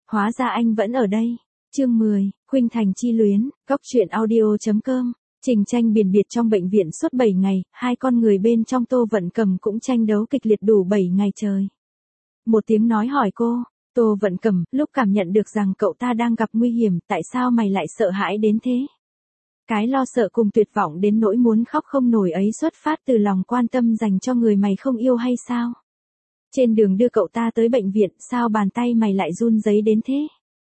Hóa ra anh vẫn ở đây. Chương 10, Khuynh Thành chi luyến, Góc truyện audio.com. Trình tranh biệt biệt trong bệnh viện suốt 7 ngày, hai con người bên trong Tô Vận Cầm cũng tranh đấu kịch liệt đủ 7 ngày trời. Một tiếng nói hỏi cô, Tô Vận Cầm, lúc cảm nhận được rằng cậu ta đang gặp nguy hiểm, tại sao mày lại sợ hãi đến thế? Cái lo sợ cùng tuyệt vọng đến nỗi muốn khóc không nổi ấy xuất phát từ lòng quan tâm dành cho người mày không yêu hay sao? Trên đường đưa cậu ta tới bệnh viện, sao bàn tay mày lại run rẩy đến thế?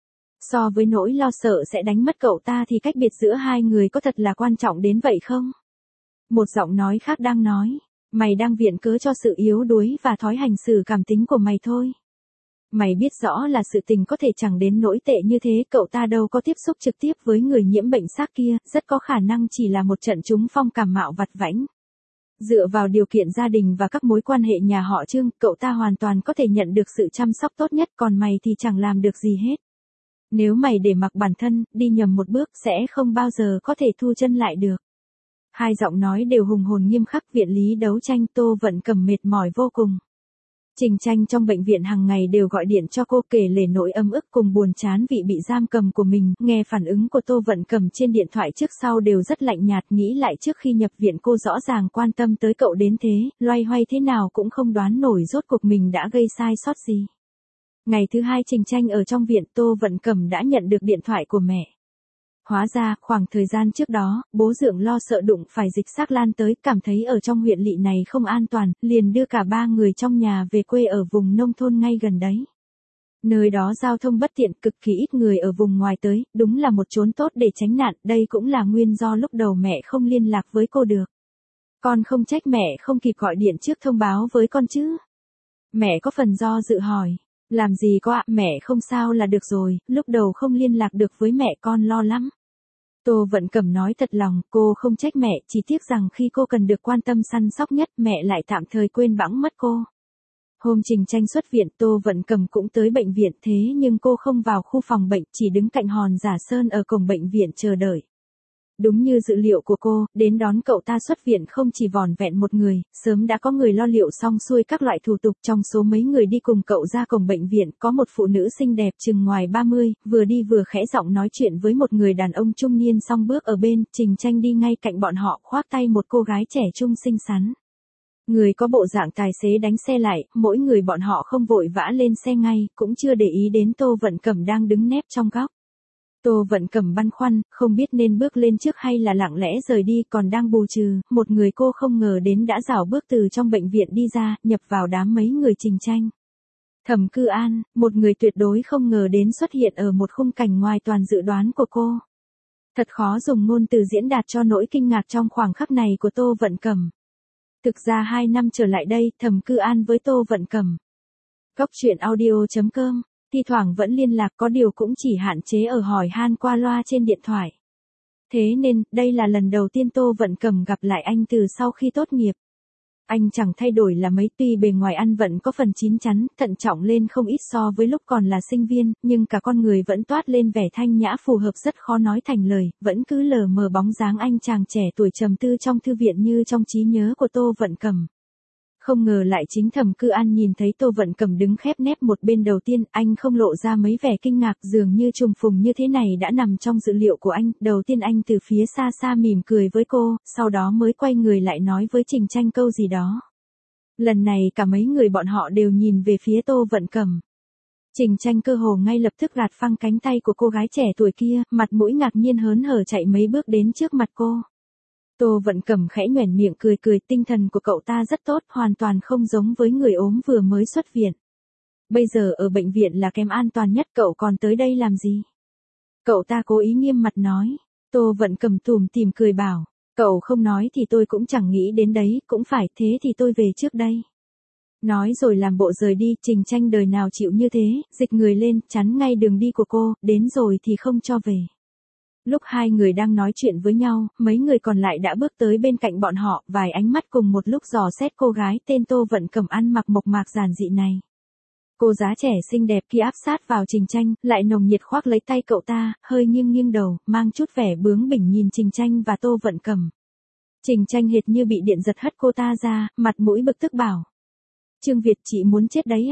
So với nỗi lo sợ sẽ đánh mất cậu ta thì cách biệt giữa hai người có thật là quan trọng đến vậy không? Một giọng nói khác đang nói, mày đang viện cớ cho sự yếu đuối và thói hành xử cảm tính của mày thôi. Mày biết rõ là sự tình có thể chẳng đến nỗi tệ như thế, cậu ta đâu có tiếp xúc trực tiếp với người nhiễm bệnh xác kia, rất có khả năng chỉ là một trận trúng phong cảm mạo vặt vãnh. Dựa vào điều kiện gia đình và các mối quan hệ nhà họ Trương, cậu ta hoàn toàn có thể nhận được sự chăm sóc tốt nhất, còn mày thì chẳng làm được gì hết. Nếu mày để mặc bản thân, đi nhầm một bước sẽ không bao giờ có thể thu chân lại được. Hai giọng nói đều hùng hồn nghiêm khắc, viện lý đấu tranh. Tô Vận Cầm mệt mỏi vô cùng. Trình tranh trong bệnh viện hàng ngày đều gọi điện cho cô kể lể nỗi ấm ức cùng buồn chán vì bị giam cầm của mình, nghe phản ứng của Tô Vận Cầm trên điện thoại trước sau đều rất lạnh nhạt, nghĩ lại trước khi nhập viện cô rõ ràng quan tâm tới cậu đến thế, loay hoay thế nào cũng không đoán nổi rốt cuộc mình đã gây sai sót gì. Ngày thứ hai Trình tranh ở trong viện, Tô Vận Cầm đã nhận được điện thoại của mẹ. Hóa ra, khoảng thời gian trước đó, bố Dượng lo sợ đụng phải dịch xác lan tới, cảm thấy ở trong huyện lỵ này không an toàn, liền đưa cả ba người trong nhà về quê ở vùng nông thôn ngay gần đấy. Nơi đó giao thông bất tiện, cực kỳ ít người ở vùng ngoài tới, đúng là một chốn tốt để tránh nạn, đây cũng là nguyên do lúc đầu mẹ không liên lạc với cô được. Con không trách mẹ không kịp gọi điện trước thông báo với con chứ. Mẹ có phần do dự hỏi. Làm gì có ạ, mẹ không sao là được rồi, lúc đầu không liên lạc được với mẹ con lo lắm. Tô Vận Cầm nói thật lòng, cô không trách mẹ, chỉ tiếc rằng khi cô cần được quan tâm săn sóc nhất, mẹ lại tạm thời quên bẵng mất cô. Hôm Trình tranh xuất viện, Tô Vận Cầm cũng tới bệnh viện, thế nhưng cô không vào khu phòng bệnh, chỉ đứng cạnh hòn giả sơn ở cổng bệnh viện chờ đợi. Đúng như dự liệu của cô, đến đón cậu ta xuất viện không chỉ vỏn vẹn một người, sớm đã có người lo liệu xong xuôi các loại thủ tục. Trong số mấy người đi cùng cậu ra cổng bệnh viện, có một phụ nữ xinh đẹp chừng ngoài 30, vừa đi vừa khẽ giọng nói chuyện với một người đàn ông trung niên. Xong bước ở bên, Trình tranh đi ngay cạnh bọn họ, khoác tay một cô gái trẻ trung xinh xắn. Người có bộ dạng tài xế đánh xe lại, mỗi người bọn họ không vội vã lên xe ngay, cũng chưa để ý đến Tô Vận Cầm đang đứng nép trong góc. Tô Vận Cầm băn khoăn, không biết nên bước lên trước hay là lặng lẽ rời đi, còn đang bù trừ, một người cô không ngờ đến đã rảo bước từ trong bệnh viện đi ra, nhập vào đám mấy người Trình tranh. Thẩm Cư An, một người tuyệt đối không ngờ đến xuất hiện ở một khung cảnh ngoài toàn dự đoán của cô. Thật khó dùng ngôn từ diễn đạt cho nỗi kinh ngạc trong khoảng khắc này của Tô Vận Cầm. Thực ra 2 năm trở lại đây, Thẩm Cư An với Tô Vận Cầm. Góc truyện audio.com. Thi thoảng vẫn liên lạc, có điều cũng chỉ hạn chế ở hỏi han qua loa trên điện thoại. Thế nên, đây là lần đầu tiên Tô Vận Cầm gặp lại anh từ sau khi tốt nghiệp. Anh chẳng thay đổi là mấy, tuy bề ngoài ăn vẫn có phần chín chắn, thận trọng lên không ít so với lúc còn là sinh viên, nhưng cả con người vẫn toát lên vẻ thanh nhã phù hợp, rất khó nói thành lời, vẫn cứ lờ mờ bóng dáng anh chàng trẻ tuổi trầm tư trong thư viện như trong trí nhớ của Tô Vận Cầm. Không ngờ lại chính Thẩm Cư An nhìn thấy Tô Vận Cầm đứng khép nép một bên đầu tiên, anh không lộ ra mấy vẻ kinh ngạc, dường như trùng phùng như thế này đã nằm trong dự liệu của anh. Đầu tiên anh từ phía xa xa mỉm cười với cô, sau đó mới quay người lại nói với Trình tranh câu gì đó. Lần này cả mấy người bọn họ đều nhìn về phía Tô Vận Cầm. Trình tranh cơ hồ ngay lập tức gạt phăng cánh tay của cô gái trẻ tuổi kia, mặt mũi ngạc nhiên hớn hở chạy mấy bước đến trước mặt cô. Tô Vận Cầm khẽ nhoẻn miệng cười cười, tinh thần của cậu ta rất tốt, hoàn toàn không giống với người ốm vừa mới xuất viện. Bây giờ ở bệnh viện là kém an toàn nhất, cậu còn tới đây làm gì? Cậu ta cố ý nghiêm mặt nói. Tô Vận Cầm tủm tỉm cười bảo, cậu không nói thì tôi cũng chẳng nghĩ đến đấy, cũng phải, thế thì tôi về trước đây. Nói rồi làm bộ rời đi. Trình tranh đời nào chịu như thế, dịch người lên, chắn ngay đường đi của cô, đến rồi thì không cho về. Lúc hai người đang nói chuyện với nhau, mấy người còn lại đã bước tới bên cạnh bọn họ, vài ánh mắt cùng một lúc dò xét cô gái tên Tô Vận Cầm ăn mặc mộc mạc giản dị này. Cô giá trẻ xinh đẹp kia áp sát vào Trình tranh, lại nồng nhiệt khoác lấy tay cậu ta, hơi nghiêng nghiêng đầu, mang chút vẻ bướng bỉnh nhìn Trình tranh và Tô Vận Cầm. Trình tranh hệt như bị điện giật hất cô ta ra, mặt mũi bực tức bảo. Trương Việt, chị muốn chết đấy à?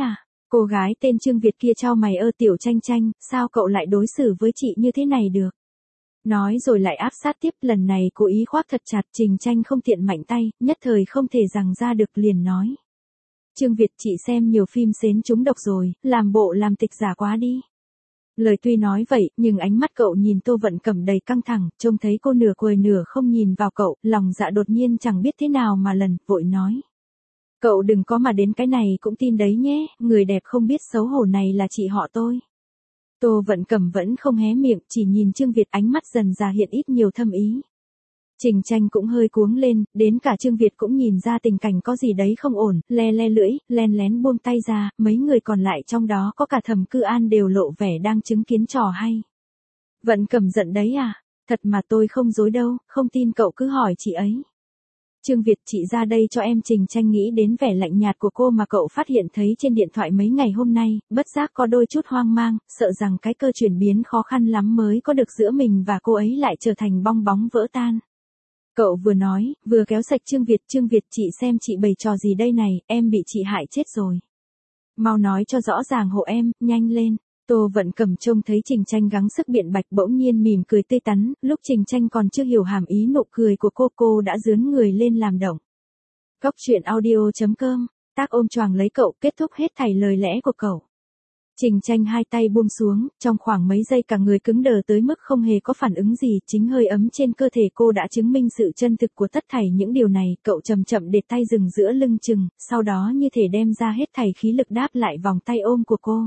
Cô gái tên Trương Việt kia chau mày Tiểu Tranh Tranh, sao cậu lại đối xử với chị như thế này được? Nói rồi lại áp sát tiếp, lần này cố ý khoác thật chặt. Trình Tranh không tiện mạnh tay, nhất thời không thể giằng ra được liền nói. Trương Việt, chị xem nhiều phim xến trúng độc rồi, làm bộ làm tịch giả quá đi. Lời tuy nói vậy, nhưng ánh mắt cậu nhìn Tô Vận Cẩm đầy căng thẳng, trông thấy cô nửa cười nửa không nhìn vào cậu, lòng dạ đột nhiên chẳng biết thế nào mà lần, vội nói. Cậu đừng có mà đến cái này cũng tin đấy nhé, người đẹp không biết xấu hổ này là chị họ tôi. Tô Vận Cẩm vẫn không hé miệng, chỉ nhìn Trương Việt, ánh mắt dần dà hiện ít nhiều thâm ý. Trình Tranh cũng hơi cuống lên, đến cả Trương Việt cũng nhìn ra tình cảnh có gì đấy không ổn, le le lưỡi, len lén buông tay ra, mấy người còn lại trong đó có cả Thẩm Cư An đều lộ vẻ đang chứng kiến trò hay. Vận Cẩm giận đấy à? Thật mà tôi không dối đâu, không tin cậu cứ hỏi chị ấy. Trương Việt, chị ra đây cho em. Trình Tranh nghĩ đến vẻ lạnh nhạt của cô mà cậu phát hiện thấy trên điện thoại mấy ngày hôm nay, bất giác có đôi chút hoang mang, sợ rằng cái cơ chuyển biến khó khăn lắm mới có được giữa mình và cô ấy lại trở thành bong bóng vỡ tan. Cậu vừa nói, vừa kéo sạch Trương Việt. Trương Việt, chị xem chị bày trò gì đây này, em bị chị hại chết rồi. Mau nói cho rõ ràng hộ em, nhanh lên. Tô Vận Cẩm trông thấy Trình Tranh gắng sức biện bạch bỗng nhiên mỉm cười tươi tắn, lúc Trình Tranh còn chưa hiểu hàm ý nụ cười của cô đã dướn người lên làm động. Góc truyện audio.com, tác ôm choàng lấy cậu, kết thúc hết thảy lời lẽ của cậu. Trình Tranh hai tay buông xuống, trong khoảng mấy giây cả người cứng đờ tới mức không hề có phản ứng gì, chính hơi ấm trên cơ thể cô đã chứng minh sự chân thực của tất thảy những điều này, cậu chậm chậm để tay dừng giữa lưng chừng, sau đó như thể đem ra hết thảy khí lực đáp lại vòng tay ôm của cô.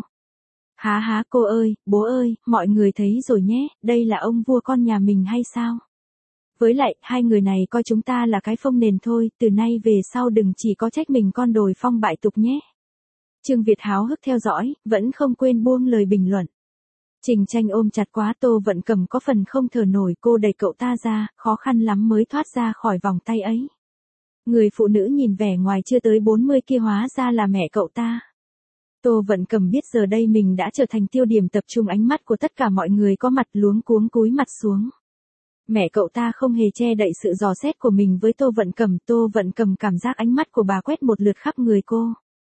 Há cô ơi, bố ơi, mọi người thấy rồi nhé, đây là ông vua con nhà mình hay sao? Với lại, hai người này coi chúng ta là cái phông nền thôi, từ nay về sau đừng chỉ có trách mình con đồi phong bại tục nhé. Trương Việt háo hức theo dõi, vẫn không quên buông lời bình luận. Trình Tranh ôm chặt quá Tô Vận Cẩm có phần không thở nổi, cô đẩy cậu ta ra, khó khăn lắm mới thoát ra khỏi vòng tay ấy. Người phụ nữ nhìn vẻ ngoài chưa tới 40 kia hóa ra là mẹ cậu ta. Tô Vận Cẩm biết giờ đây mình đã trở thành tiêu điểm tập trung ánh mắt của tất cả mọi người có mặt, luống cuống cúi mặt xuống. Mẹ cậu ta không hề che đậy sự dò xét của mình với Tô Vận Cẩm cảm giác ánh mắt của bà quét một lượt khắp người cô.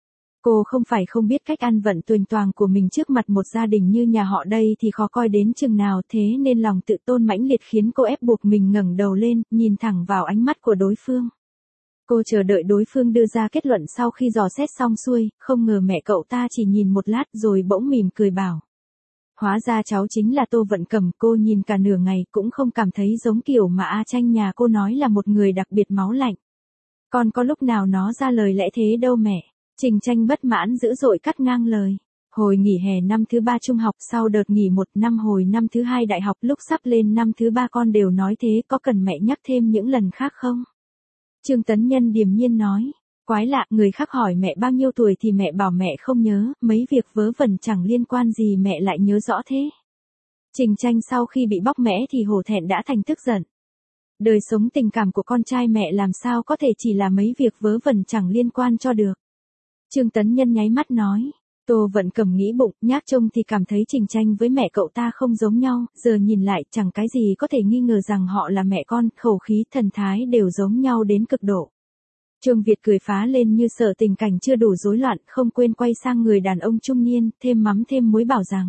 Cô không phải không biết cách ăn vận tuềnh toàng của mình trước mặt một gia đình như nhà họ đây thì khó coi đến chừng nào, thế nên lòng tự tôn mãnh liệt khiến cô ép buộc mình ngẩng đầu lên, nhìn thẳng vào ánh mắt của đối phương. Cô chờ đợi đối phương đưa ra kết luận sau khi dò xét xong xuôi, không ngờ mẹ cậu ta chỉ nhìn một lát rồi bỗng mỉm cười bảo. Hóa ra cháu chính là Tô Vận Cẩm. Cô nhìn cả nửa ngày cũng không cảm thấy giống kiểu mà A Tranh nhà cô nói là một người đặc biệt máu lạnh. Còn có lúc nào nó ra lời lẽ thế đâu mẹ. Trình Tranh bất mãn dữ dội cắt ngang lời. Hồi nghỉ hè năm thứ 3 trung học, sau đợt nghỉ 1 năm hồi năm thứ 2 đại học, lúc sắp lên năm thứ 3 con đều nói thế, có cần mẹ nhắc thêm những lần khác không? Trương Tấn Nhân điềm nhiên nói. Quái lạ, người khác hỏi mẹ bao nhiêu tuổi thì mẹ bảo mẹ không nhớ, mấy việc vớ vẩn chẳng liên quan gì mẹ lại nhớ rõ thế. Trình Tranh sau khi bị bóc mẽ thì hổ thẹn đã thành tức giận. Đời sống tình cảm của con trai mẹ làm sao có thể chỉ là mấy việc vớ vẩn chẳng liên quan cho được. Trương Tấn Nhân nháy mắt nói. Tô Vận Cẩm nghĩ bụng, nhác trông thì cảm thấy Trình Tranh với mẹ cậu ta không giống nhau, giờ nhìn lại chẳng cái gì có thể nghi ngờ rằng họ là mẹ con, khẩu khí thần thái đều giống nhau đến cực độ. Trương Việt cười phá lên như sợ tình cảnh chưa đủ rối loạn, không quên quay sang người đàn ông trung niên, thêm mắm thêm muối bảo rằng.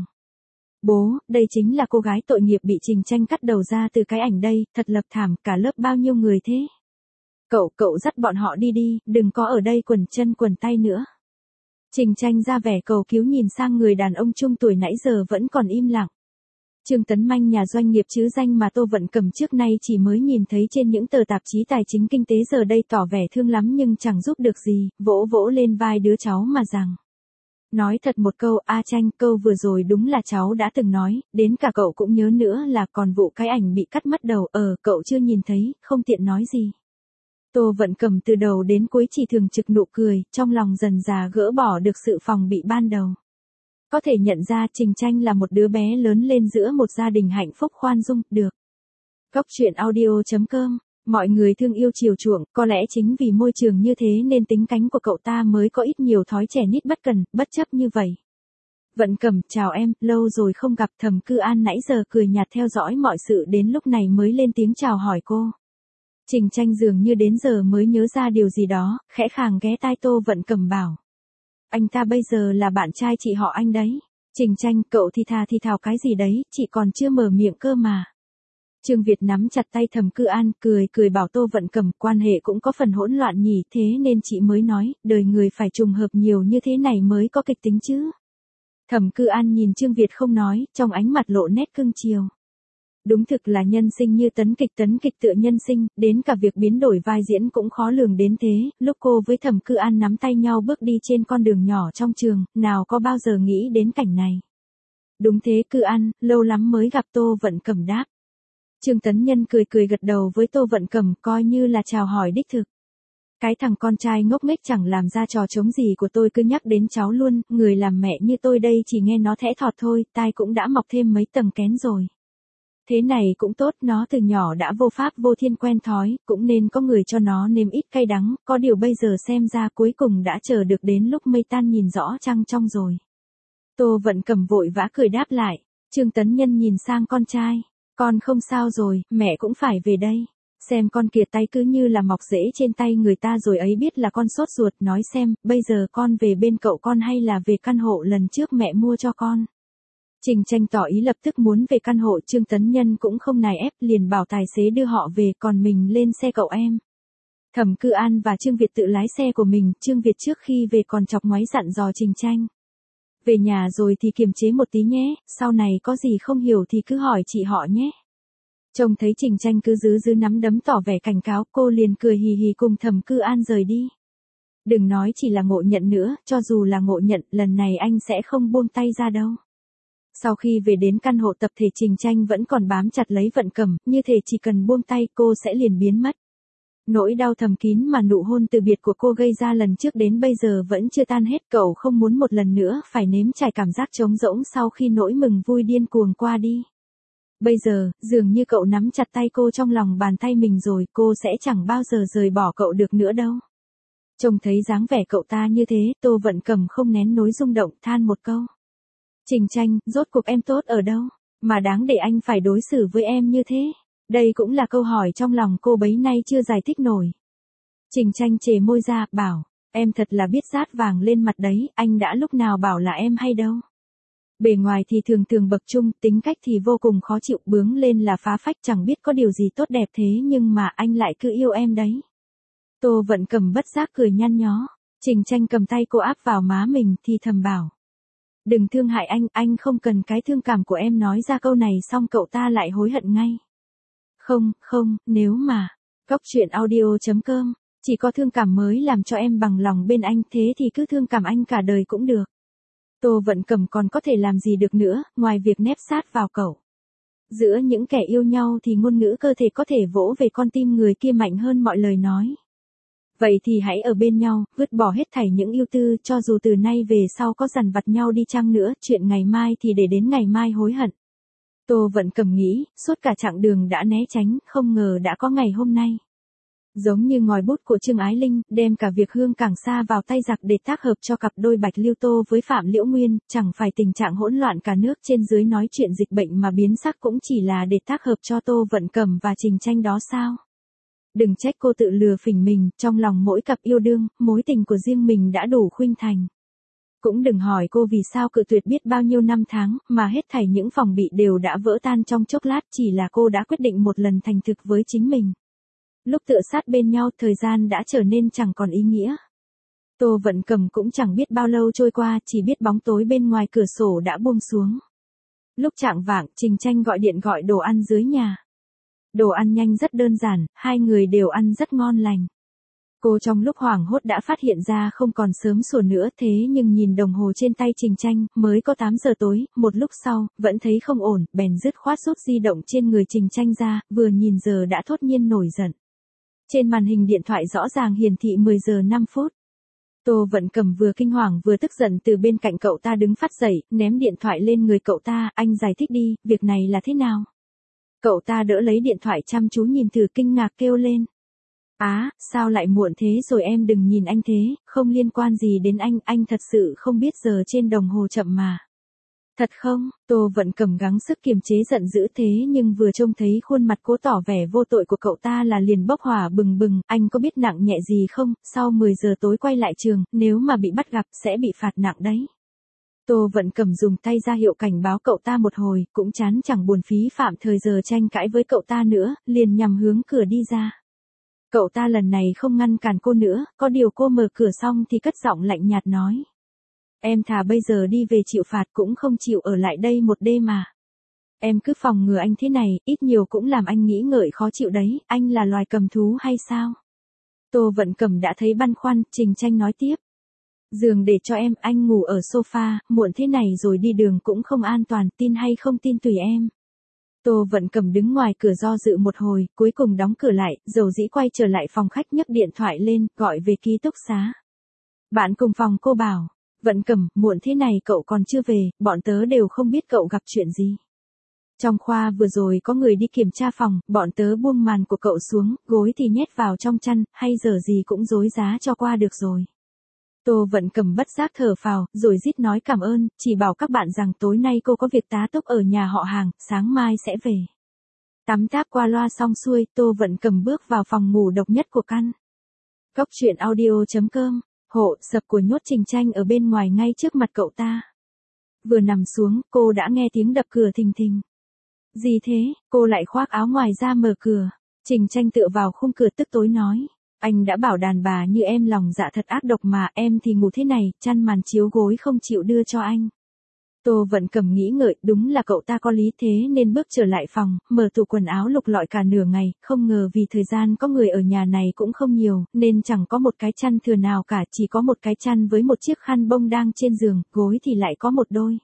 Bố, đây chính là cô gái tội nghiệp bị Trình Tranh cắt đầu ra từ cái ảnh đây, thật lập thảm, cả lớp bao nhiêu người thế. Cậu dắt bọn họ đi đi, đừng có ở đây quần chân quần tay nữa. Trình Tranh ra vẻ cầu cứu nhìn sang người đàn ông trung tuổi nãy giờ vẫn còn im lặng. Trương Tấn Manh, nhà doanh nghiệp chứ danh mà Tô Vận Cẩm trước nay chỉ mới nhìn thấy trên những tờ tạp chí tài chính kinh tế, giờ đây tỏ vẻ thương lắm nhưng chẳng giúp được gì, vỗ vỗ lên vai đứa cháu mà rằng. Nói thật một câu, A Tranh, câu vừa rồi đúng là cháu đã từng nói, đến cả cậu cũng nhớ nữa là còn vụ cái ảnh bị cắt mất đầu, cậu chưa nhìn thấy, không tiện nói gì. Tô Vận Cẩm từ đầu đến cuối chỉ thường trực nụ cười, trong lòng dần dà gỡ bỏ được sự phòng bị ban đầu. Có thể nhận ra Trình Tranh là một đứa bé lớn lên giữa một gia đình hạnh phúc khoan dung, được. Góc truyện audio.com, mọi người thương yêu chiều chuộng, có lẽ chính vì môi trường như thế nên tính cánh của cậu ta mới có ít nhiều thói trẻ nít bất cần, bất chấp như vậy. Vận Cẩm, chào em, lâu rồi không gặp. Thẩm Cư An nãy giờ cười nhạt theo dõi mọi sự đến lúc này mới lên tiếng chào hỏi cô. Trình Tranh dường như đến giờ mới nhớ ra điều gì đó, khẽ khàng ghé tai Tô Vận Cẩm bảo. Anh ta bây giờ là bạn trai chị họ anh đấy. Trình Tranh, cậu thì thào cái gì đấy, chị còn chưa mở miệng cơ mà. Trương Việt nắm chặt tay Thẩm Cư An, cười bảo Tô Vận Cẩm, quan hệ cũng có phần hỗn loạn nhỉ, thế nên chị mới nói, đời người phải trùng hợp nhiều như thế này mới có kịch tính chứ. Thẩm Cư An nhìn Trương Việt không nói, trong ánh mặt lộ nét cưng chiều. Đúng thực là nhân sinh như tấn kịch tựa nhân sinh, đến cả việc biến đổi vai diễn cũng khó lường đến thế. Lúc cô với Thẩm Cư An nắm tay nhau bước đi trên con đường nhỏ trong trường, nào có bao giờ nghĩ đến cảnh này. Đúng thế Cư An, lâu lắm mới gặp. Tô Vận Cẩm đáp. Trương Tấn Nhân cười gật đầu với Tô Vận Cẩm, coi như là chào hỏi đích thực. Cái thằng con trai ngốc nghếch chẳng làm ra trò trống gì của tôi cứ nhắc đến cháu luôn, người làm mẹ như tôi đây chỉ nghe nó thẽ thọt thôi, tai cũng đã mọc thêm mấy tầng kén rồi. Thế này cũng tốt, nó từ nhỏ đã vô pháp vô thiên quen thói, cũng nên có người cho nó nếm ít cay đắng, có điều bây giờ xem ra cuối cùng đã chờ được đến lúc mây tan nhìn rõ trăng trong rồi. Tô Vận Cẩm vội vã cười đáp lại. Trương Tấn Nhân nhìn sang con trai. Con không sao rồi, mẹ cũng phải về đây. Xem con kìa, tay cứ như là mọc rễ trên tay người ta rồi ấy, biết là con sốt ruột. Nói xem, bây giờ con về bên cậu con hay là về căn hộ lần trước mẹ mua cho con? Trình Tranh tỏ ý lập tức muốn về căn hộ. Trương Tấn Nhân cũng không nài ép, liền bảo tài xế đưa họ về, còn mình lên xe cậu em. Thẩm Cư An và Trương Việt tự lái xe của mình. Trương Việt trước khi về còn chọc ngoáy dặn dò Trình Tranh. Về nhà rồi thì kiềm chế một tí nhé, sau này có gì không hiểu thì cứ hỏi chị họ nhé. Trông thấy Trình Tranh cứ giữ nắm đấm tỏ vẻ cảnh cáo, cô liền cười hì hì cùng Thẩm Cư An rời đi. Đừng nói chỉ là ngộ nhận nữa, cho dù là ngộ nhận, lần này anh sẽ không buông tay ra đâu. Sau khi về đến căn hộ tập thể, Trình Tranh vẫn còn bám chặt lấy Vận Cẩm, như thể chỉ cần buông tay cô sẽ liền biến mất. Nỗi đau thầm kín mà nụ hôn từ biệt của cô gây ra lần trước đến bây giờ vẫn chưa tan hết. Cậu không muốn một lần nữa phải nếm trải cảm giác trống rỗng sau khi nỗi mừng vui điên cuồng qua đi. Bây giờ, dường như cậu nắm chặt tay cô trong lòng bàn tay mình rồi, cô sẽ chẳng bao giờ rời bỏ cậu được nữa đâu. Trông thấy dáng vẻ cậu ta như thế, Tô Vận Cẩm không nén nỗi rung động, than một câu. Trình Tranh, rốt cuộc em tốt ở đâu, mà đáng để anh phải đối xử với em như thế? Đây cũng là câu hỏi trong lòng cô bấy nay chưa giải thích nổi. Trình Tranh chề môi ra, bảo, em thật là biết dát vàng lên mặt đấy, anh đã lúc nào bảo là em hay đâu. Bề ngoài thì thường bậc trung, tính cách thì vô cùng khó chịu, bướng lên là phá phách, chẳng biết có điều gì tốt đẹp thế nhưng mà anh lại cứ yêu em đấy. Tô Vận Cẩm bất giác cười nhăn nhó. Trình Tranh cầm tay cô áp vào má mình thì thầm bảo. Đừng thương hại anh không cần cái thương cảm của em. Nói ra câu này xong cậu ta lại hối hận ngay. Không, nếu mà, Góc Truyện Audio.com, chỉ có thương cảm mới làm cho em bằng lòng bên anh, thế thì cứ thương cảm anh cả đời cũng được. Tô Vận Cẩm còn có thể làm gì được nữa, ngoài việc nép sát vào cậu. Giữa những kẻ yêu nhau thì ngôn ngữ cơ thể có thể vỗ về con tim người kia mạnh hơn mọi lời nói. Vậy thì hãy ở bên nhau, vứt bỏ hết thảy những ưu tư, cho dù từ nay về sau có dằn vặt nhau đi chăng nữa, chuyện ngày mai thì để đến ngày mai hối hận. Tô Vận Cẩm nghĩ, suốt cả chặng đường đã né tránh, không ngờ đã có ngày hôm nay. Giống như ngòi bút của Trương Ái Linh, đem cả việc Hương Cảng Sa vào tay giặc để tác hợp cho cặp đôi Bạch Lưu Tô với Phạm Liễu Nguyên, chẳng phải tình trạng hỗn loạn cả nước trên dưới nói chuyện dịch bệnh mà biến sắc cũng chỉ là để tác hợp cho Tô Vận Cẩm và Trình Tranh đó sao? Đừng trách cô tự lừa phỉnh mình, trong lòng mỗi cặp yêu đương, mối tình của riêng mình đã đủ khuynh thành. Cũng đừng hỏi cô vì sao cự tuyệt biết bao nhiêu năm tháng, mà hết thảy những phòng bị đều đã vỡ tan trong chốc lát, chỉ là cô đã quyết định một lần thành thực với chính mình. Lúc tựa sát bên nhau, thời gian đã trở nên chẳng còn ý nghĩa. Tô Vận Cẩm cũng chẳng biết bao lâu trôi qua, chỉ biết bóng tối bên ngoài cửa sổ đã buông xuống. Lúc chạng vạng, Trình Tranh gọi điện gọi đồ ăn dưới nhà. Đồ ăn nhanh rất đơn giản, hai người đều ăn rất ngon lành. Cô trong lúc hoảng hốt đã phát hiện ra không còn sớm sủa nữa, thế nhưng nhìn đồng hồ trên tay Trình Tranh, mới có 8 giờ tối, một lúc sau, vẫn thấy không ổn, bèn dứt khoát rút di động trên người Trình Tranh ra, vừa nhìn giờ đã thốt nhiên nổi giận. Trên màn hình điện thoại rõ ràng hiển thị 10 giờ 5 phút. Tô Vận Cẩm vừa kinh hoàng vừa tức giận từ bên cạnh cậu ta đứng phát dậy, ném điện thoại lên người cậu ta, anh giải thích đi, việc này là thế nào? Cậu ta đỡ lấy điện thoại chăm chú nhìn thử, kinh ngạc kêu lên. Sao lại muộn thế rồi, em đừng nhìn anh thế, không liên quan gì đến anh thật sự không biết giờ trên đồng hồ chậm mà. Thật không? Tô Vận Cẩm gắng sức kiềm chế giận dữ thế nhưng vừa trông thấy khuôn mặt cố tỏ vẻ vô tội của cậu ta là liền bốc hỏa bừng bừng, anh có biết nặng nhẹ gì không, sau 10 giờ tối quay lại trường, nếu mà bị bắt gặp sẽ bị phạt nặng đấy. Tô Vận Cẩm dùng tay ra hiệu cảnh báo cậu ta một hồi, cũng chán chẳng buồn phí phạm thời giờ tranh cãi với cậu ta nữa, liền nhằm hướng cửa đi ra. Cậu ta lần này không ngăn cản cô nữa, có điều cô mở cửa xong thì cất giọng lạnh nhạt nói. Em thà bây giờ đi về chịu phạt cũng không chịu ở lại đây một đêm mà. Em cứ phòng ngừa anh thế này, ít nhiều cũng làm anh nghĩ ngợi khó chịu đấy, anh là loài cầm thú hay sao? Tô Vận Cẩm đã thấy băn khoăn, Trình Tranh nói tiếp. Giường để cho em, anh ngủ ở sofa, muộn thế này rồi đi đường cũng không an toàn, tin hay không tin tùy em. Tô Vận Cẩm đứng ngoài cửa do dự một hồi, cuối cùng đóng cửa lại, dầu dĩ quay trở lại phòng khách nhấc điện thoại lên, gọi về ký túc xá. Bạn cùng phòng cô bảo, Vận Cẩm, muộn thế này cậu còn chưa về, bọn tớ đều không biết cậu gặp chuyện gì. Trong khoa vừa rồi có người đi kiểm tra phòng, bọn tớ buông màn của cậu xuống, gối thì nhét vào trong chăn, hay giờ gì cũng dối giá cho qua được rồi. Tô Vận Cẩm bất giác thở phào, rồi rít nói cảm ơn, chỉ bảo các bạn rằng tối nay cô có việc tá túc ở nhà họ Hàng, sáng mai sẽ về. Tắm táp qua loa xong xuôi, Tô Vận Cẩm bước vào phòng ngủ độc nhất của căn. Cốc truyện audio.com, hộ sập của Nhốt Trình Tranh ở bên ngoài ngay trước mặt cậu ta. Vừa nằm xuống, cô đã nghe tiếng đập cửa thình thình. Gì thế, cô lại khoác áo ngoài ra mở cửa. Trình Tranh tựa vào khung cửa tức tối nói. Anh đã bảo đàn bà như em lòng dạ thật ác độc mà, em thì ngủ thế này, chăn màn chiếu gối không chịu đưa cho anh. Tô Vận Cẩm nghĩ ngợi, đúng là cậu ta có lý thế nên bước trở lại phòng, mở tủ quần áo lục lọi cả nửa ngày, không ngờ vì thời gian có người ở nhà này cũng không nhiều, nên chẳng có một cái chăn thừa nào cả, chỉ có một cái chăn với một chiếc khăn bông đang trên giường, gối thì lại có một đôi.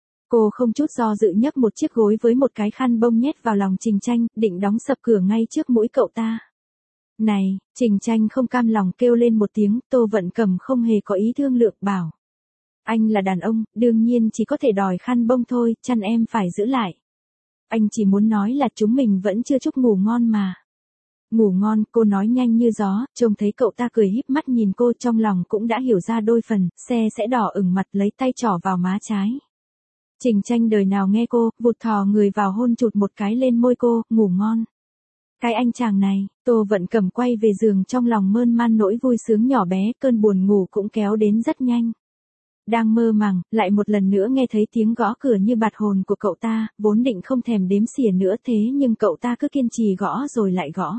Cô không chút do dự nhấc một chiếc gối với một cái khăn bông nhét vào lòng Trình Tranh, định đóng sập cửa ngay trước mũi cậu ta. Này, Trình Tranh không cam lòng kêu lên một tiếng, Tô Vận Cẩm không hề có ý thương lượng bảo. Anh là đàn ông, đương nhiên chỉ có thể đòi khăn bông thôi, chăn em phải giữ lại. Anh chỉ muốn nói là chúng mình vẫn chưa chúc ngủ ngon mà. Ngủ ngon, cô nói nhanh như gió, trông thấy cậu ta cười híp mắt nhìn cô trong lòng cũng đã hiểu ra đôi phần, xe sẽ đỏ ửng mặt lấy tay trỏ vào má trái. Trình Tranh đời nào nghe cô, vụt thò người vào hôn chụt một cái lên môi cô, ngủ ngon. Cái anh chàng này, Tô Vận Cẩm quay về giường trong lòng mơn man nỗi vui sướng nhỏ bé, cơn buồn ngủ cũng kéo đến rất nhanh. Đang mơ màng, lại một lần nữa nghe thấy tiếng gõ cửa như bạt hồn của cậu ta, vốn định không thèm đếm xỉa nữa thế nhưng cậu ta cứ kiên trì gõ rồi lại gõ.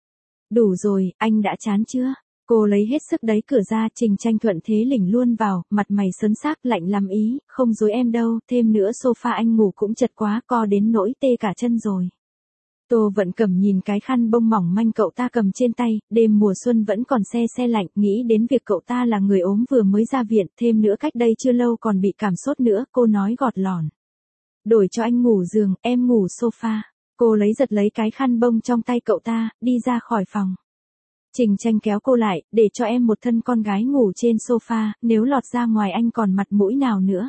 Đủ rồi, anh đã chán chưa? Cô lấy hết sức đẩy cửa ra, Trình Tranh thuận thế lỉnh luôn vào, mặt mày sấn xác lạnh lắm ý, không dối em đâu, thêm nữa sofa anh ngủ cũng chật quá, co đến nỗi tê cả chân rồi. Tô Vận Cẩm nhìn cái khăn bông mỏng manh cậu ta cầm trên tay, đêm mùa xuân vẫn còn se lạnh, nghĩ đến việc cậu ta là người ốm vừa mới ra viện, thêm nữa cách đây chưa lâu còn bị cảm sốt nữa, cô nói gọt lỏn. Đổi cho anh ngủ giường, em ngủ sofa. Cô giật lấy cái khăn bông trong tay cậu ta, đi ra khỏi phòng. Trình Tranh kéo cô lại, để cho em một thân con gái ngủ trên sofa, nếu lọt ra ngoài anh còn mặt mũi nào nữa.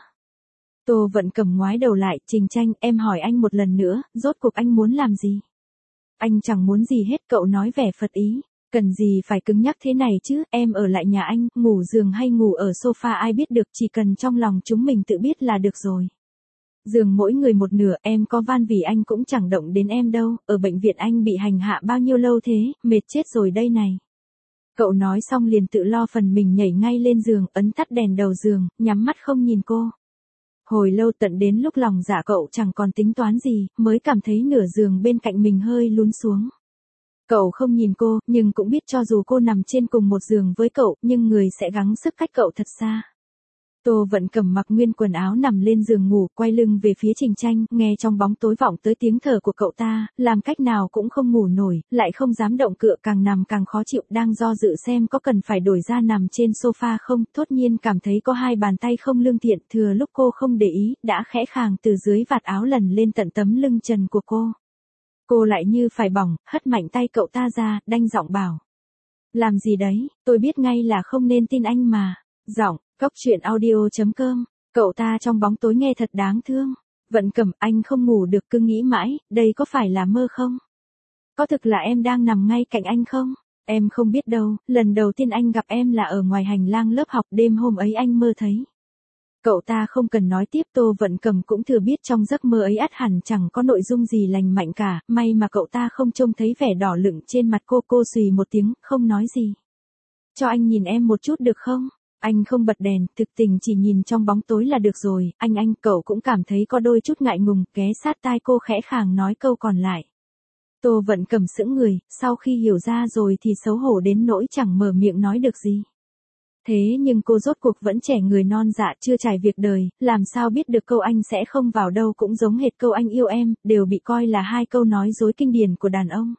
Tô Vận Cẩm ngoái đầu lại, Trình Tranh, em hỏi anh một lần nữa, rốt cuộc anh muốn làm gì? Anh chẳng muốn gì hết, cậu nói vẻ phật ý. Cần gì phải cứng nhắc thế này chứ, em ở lại nhà anh, ngủ giường hay ngủ ở sofa ai biết được, chỉ cần trong lòng chúng mình tự biết là được rồi. Giường mỗi người một nửa, em có van vì anh cũng chẳng động đến em đâu, ở bệnh viện anh bị hành hạ bao nhiêu lâu thế, mệt chết rồi đây này. Cậu nói xong liền tự lo phần mình nhảy ngay lên giường, ấn tắt đèn đầu giường, nhắm mắt không nhìn cô. Hồi lâu tận đến lúc lòng dạ cậu chẳng còn tính toán gì, mới cảm thấy nửa giường bên cạnh mình hơi lún xuống. Cậu không nhìn cô, nhưng cũng biết cho dù cô nằm trên cùng một giường với cậu, nhưng người sẽ gắng sức cách cậu thật xa. Tô Vận Cẩm mặc nguyên quần áo nằm lên giường ngủ, quay lưng về phía Trình Tranh, nghe trong bóng tối vọng tới tiếng thở của cậu ta, làm cách nào cũng không ngủ nổi, lại không dám động cựa, càng nằm càng khó chịu, đang do dự xem có cần phải đổi ra nằm trên sofa không, thốt nhiên cảm thấy có hai bàn tay không lương thiện, thừa lúc cô không để ý, đã khẽ khàng từ dưới vạt áo lần lên tận tấm lưng trần của cô. Cô lại như phải bỏng, hất mạnh tay cậu ta ra, đanh giọng bảo. Làm gì đấy, tôi biết ngay là không nên tin anh mà. Giọng, Cốc truyện audio.com, cậu ta trong bóng tối nghe thật đáng thương. Vận Cẩm, anh không ngủ được, cứ nghĩ mãi, đây có phải là mơ không? Có thực là em đang nằm ngay cạnh anh không? Em không biết đâu, lần đầu tiên anh gặp em là ở ngoài hành lang lớp học, đêm hôm ấy anh mơ thấy. Cậu ta không cần nói tiếp, Tô Vận Cầm cũng thừa biết trong giấc mơ ấy ắt hẳn chẳng có nội dung gì lành mạnh cả, may mà cậu ta không trông thấy vẻ đỏ lựng trên mặt cô xùy một tiếng, không nói gì. Cho anh nhìn em một chút được không? Anh không bật đèn, thực tình chỉ nhìn trong bóng tối là được rồi, anh, cậu cũng cảm thấy có đôi chút ngại ngùng, ghé sát tai cô khẽ khàng nói câu còn lại. Tô Vận Cầm sững người, sau khi hiểu ra rồi thì xấu hổ đến nỗi chẳng mở miệng nói được gì. Thế nhưng cô rốt cuộc vẫn trẻ người non dạ chưa trải việc đời, làm sao biết được câu anh sẽ không vào đâu cũng giống hệt câu anh yêu em, đều bị coi là hai câu nói dối kinh điển của đàn ông.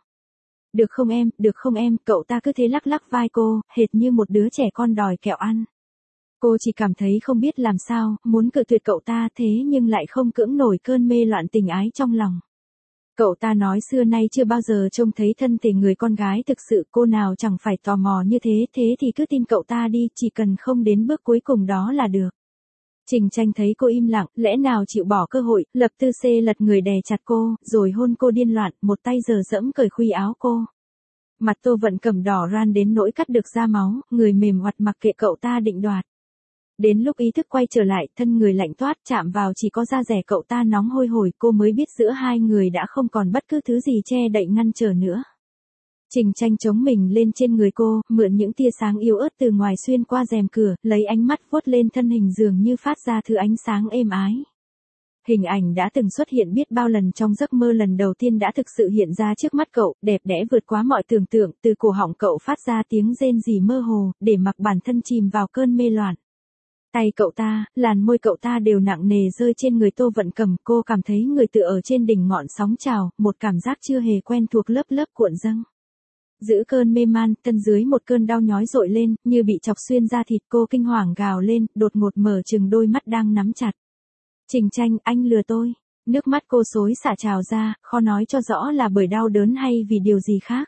Được không em, cậu ta cứ thế lắc lắc vai cô, hệt như một đứa trẻ con đòi kẹo ăn. Cô chỉ cảm thấy không biết làm sao, muốn cự tuyệt cậu ta thế nhưng lại không cưỡng nổi cơn mê loạn tình ái trong lòng. Cậu ta nói xưa nay chưa bao giờ trông thấy thân thể người con gái thực sự, cô nào chẳng phải tò mò như thế thì cứ tin cậu ta đi, chỉ cần không đến bước cuối cùng đó là được. Trình Tranh thấy cô im lặng, lẽ nào chịu bỏ cơ hội, lập tư xê lật người đè chặt cô, rồi hôn cô điên loạn, một tay giở dẫm cởi khuy áo cô. Mặt Tô Vận Cầm đỏ ran đến nỗi cắt được ra máu, người mềm oặt mặc kệ cậu ta định đoạt. Đến lúc ý thức quay trở lại, thân người lạnh toát, chạm vào chỉ có da dẻ cậu ta nóng hôi hổi, cô mới biết giữa hai người đã không còn bất cứ thứ gì che đậy ngăn trở nữa. Trình Tranh chống mình lên trên người cô, mượn những tia sáng yếu ớt từ ngoài xuyên qua rèm cửa, lấy ánh mắt vuốt lên thân hình dường như phát ra thứ ánh sáng êm ái. Hình ảnh đã từng xuất hiện biết bao lần trong giấc mơ, lần đầu tiên đã thực sự hiện ra trước mắt cậu, đẹp đẽ vượt quá mọi tưởng tượng, từ cổ họng cậu phát ra tiếng rên rỉ mơ hồ, để mặc bản thân chìm vào cơn mê loạn. Tay cậu ta, làn môi cậu ta đều nặng nề rơi trên người Tô Vận Cầm, cô cảm thấy người tựa ở trên đỉnh ngọn sóng trào, một cảm giác chưa hề quen thuộc lớp lớp cuộn dâng. Giữ cơn mê man, thân dưới một cơn đau nhói dội lên, như bị chọc xuyên da thịt, cô kinh hoàng gào lên, đột ngột mở trừng đôi mắt đang nắm chặt. Trình Tranh, anh lừa tôi. Nước mắt cô xối xả trào ra, khó nói cho rõ là bởi đau đớn hay vì điều gì khác.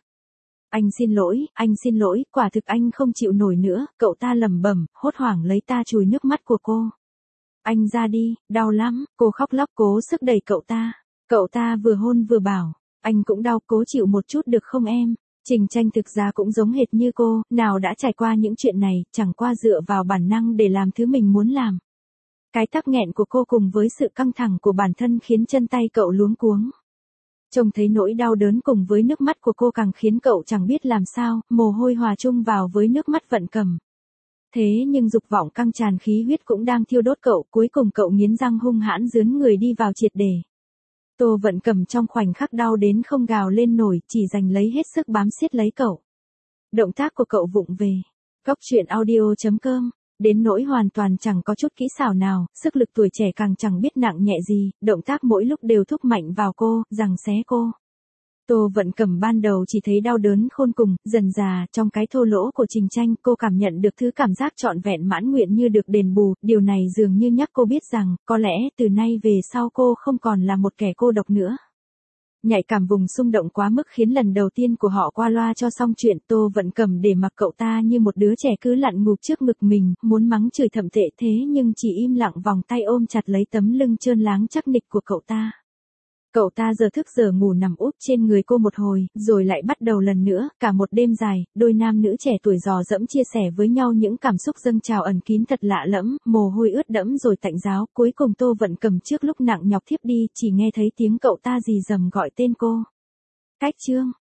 Anh xin lỗi, quả thực anh không chịu nổi nữa, cậu ta lẩm bẩm, hốt hoảng lấy ta chùi nước mắt của cô. Anh ra đi, đau lắm, cô khóc lóc cố sức đẩy cậu ta. Cậu ta vừa hôn vừa bảo, anh cũng đau, cố chịu một chút được không em? Trình Tranh thực ra cũng giống hệt như cô, nào đã trải qua những chuyện này, chẳng qua dựa vào bản năng để làm thứ mình muốn làm. Cái tắc nghẹn của cô cùng với sự căng thẳng của bản thân khiến chân tay cậu luống cuống. Trông thấy nỗi đau đớn cùng với nước mắt của cô càng khiến cậu chẳng biết làm sao, mồ hôi hòa chung vào với nước mắt Vận Cầm. Thế nhưng dục vọng căng tràn, khí huyết cũng đang thiêu đốt cậu, cuối cùng cậu nghiến răng hung hãn rướn người đi vào triệt để. Tô Vận Cầm trong khoảnh khắc đau đến không gào lên nổi, chỉ giành lấy hết sức bám siết lấy cậu. Động tác của cậu vụng về. Góc truyện audio.com. Đến nỗi hoàn toàn chẳng có chút kỹ xảo nào, sức lực tuổi trẻ càng chẳng biết nặng nhẹ gì, động tác mỗi lúc đều thúc mạnh vào cô, giằng xé cô. Tô Vận Cầm ban đầu chỉ thấy đau đớn khôn cùng, dần dà, trong cái thô lỗ của Trình Tranh, cô cảm nhận được thứ cảm giác trọn vẹn mãn nguyện như được đền bù, điều này dường như nhắc cô biết rằng, có lẽ từ nay về sau cô không còn là một kẻ cô độc nữa. Nhạy cảm vùng xung động quá mức khiến lần đầu tiên của họ qua loa cho xong chuyện, Tô Vận Cầm để mặc cậu ta như một đứa trẻ cứ lặn ngụp trước ngực mình, muốn mắng chửi thậm tệ thế nhưng chỉ im lặng vòng tay ôm chặt lấy tấm lưng trơn láng chắc nịch của cậu ta. Cậu ta giờ thức giờ ngủ nằm úp trên người cô một hồi, rồi lại bắt đầu lần nữa, cả một đêm dài, đôi nam nữ trẻ tuổi dò dẫm chia sẻ với nhau những cảm xúc dâng trào ẩn kín thật lạ lẫm, mồ hôi ướt đẫm rồi tạnh ráo, cuối cùng Tô Vận Cầm trước lúc nặng nhọc thiếp đi, chỉ nghe thấy tiếng cậu ta rì rầm gọi tên cô. Cách chương